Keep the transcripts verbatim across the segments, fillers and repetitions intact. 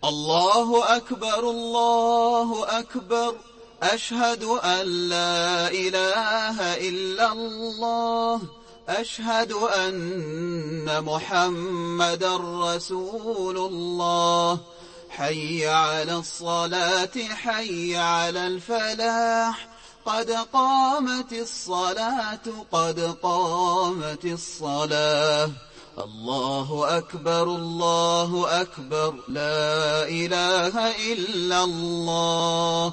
الله أكبر الله أكبر أشهد أن لا إله إلا الله أشهد أن محمدا رسول الله حي على الصلاة حي على الفلاح قد قامت الصلاة قد قامت الصلاة الله أكبر الله أكبر لا إله إلا الله.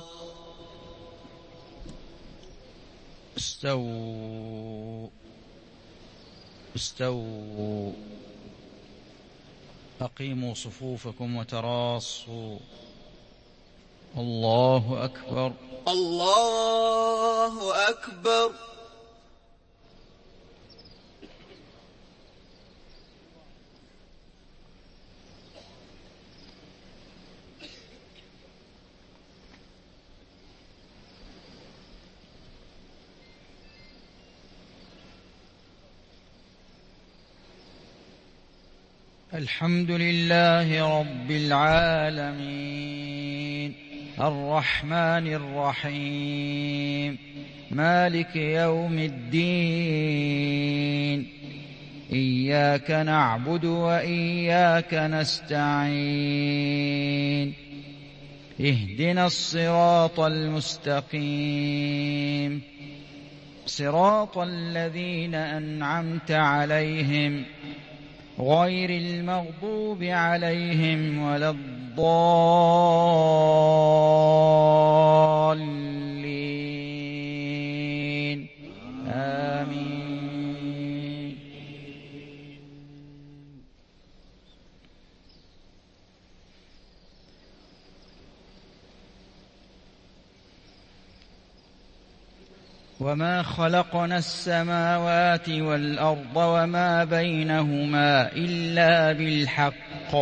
استووا استووا أقيموا صفوفكم وتراصوا. الله أكبر الله أكبر. الحمد لله رب العالمين الرحمن الرحيم مالك يوم الدين إياك نعبد وإياك نستعين اهدنا الصراط المستقيم صراط الذين أنعمت عليهم غير المغضوب عليهم ولا الضالين آمين. وما خلقنا السماوات والأرض وما بينهما إلا بالحق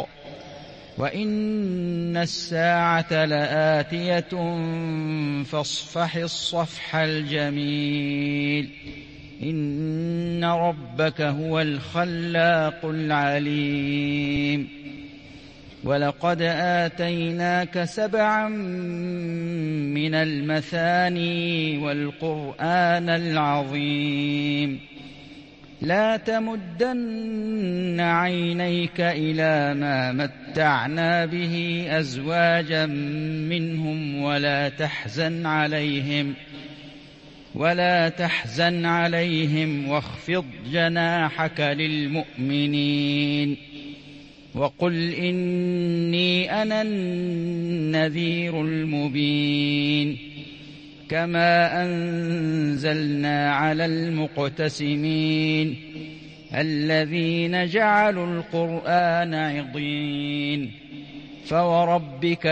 وإن الساعة لآتية فاصفح الصفح الجميل إن ربك هو الخلاق العليم. ولقد آتيناك سبعا من المثاني والقرآن العظيم لا تمدن عينيك إلى ما متعنا به أزواجا منهم ولا تحزن عليهم ولا تحزن عليهم واخفض جناحك للمؤمنين وقل إني أنا النذير المبين كما أنزلنا على المقتسمين الذين جعلوا القرآن عضين فوربك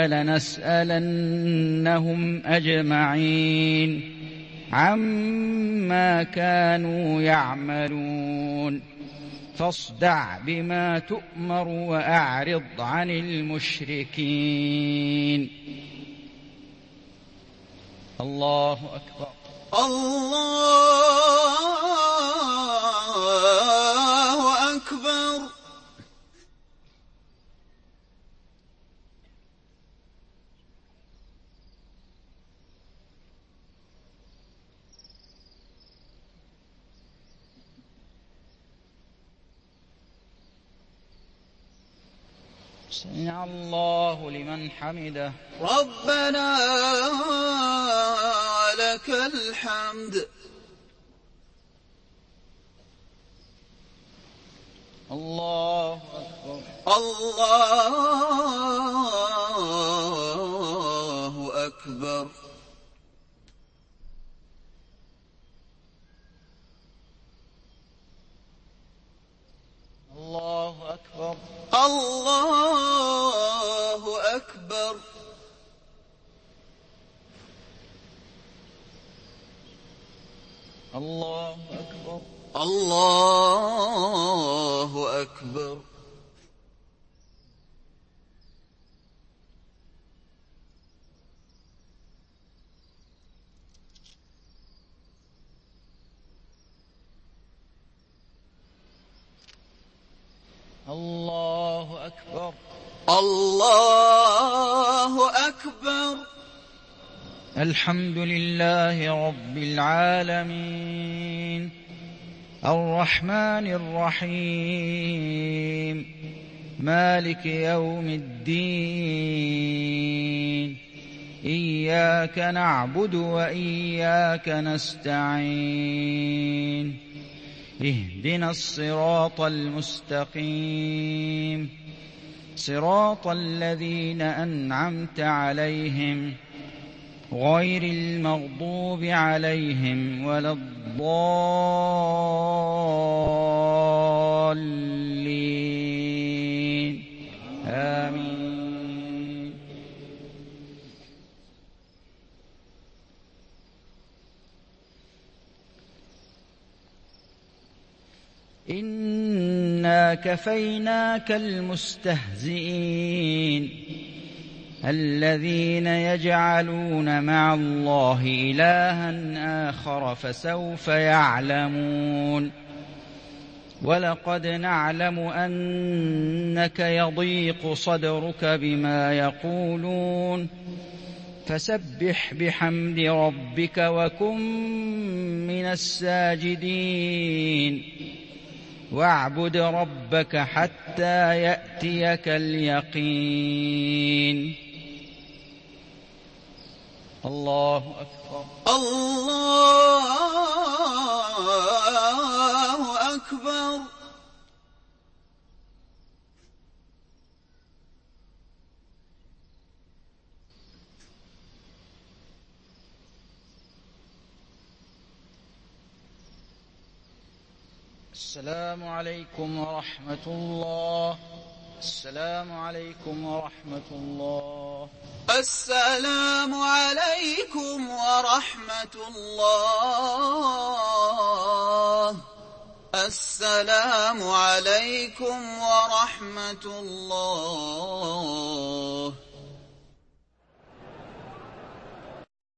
لنسألنهم أجمعين عما كانوا يعملون فاصدع بما تؤمر وأعرض عن المشركين. الله أكبر الله أكبر. سمع الله لمن حمده ربنا لك الحمد. الله أكبر الله أكبر. الله أكبر الله أكبر. الله أكبر الله أكبر. الله أكبر الله أكبر. الحمد لله رب العالمين الرحمن الرحيم مالك يوم الدين إياك نعبد وإياك نستعين اهدنا الصراط المستقيم صراط الذين أنعمت عليهم غير المغضوب عليهم ولا الضالين آمين. إنا كفيناك المستهزئين الذين يجعلون مع الله إلها آخر فسوف يعلمون. ولقد نعلم أنك يضيق صدرك بما يقولون فسبح بحمد ربك وكن من الساجدين واعبد ربك حتى يأتيك اليقين. الله أكبر. الله أكبر. السلام عليكم ورحمة الله. السلام عليكم ورحمة الله. السلام عليكم ورحمة الله. السلام عليكم ورحمة الله.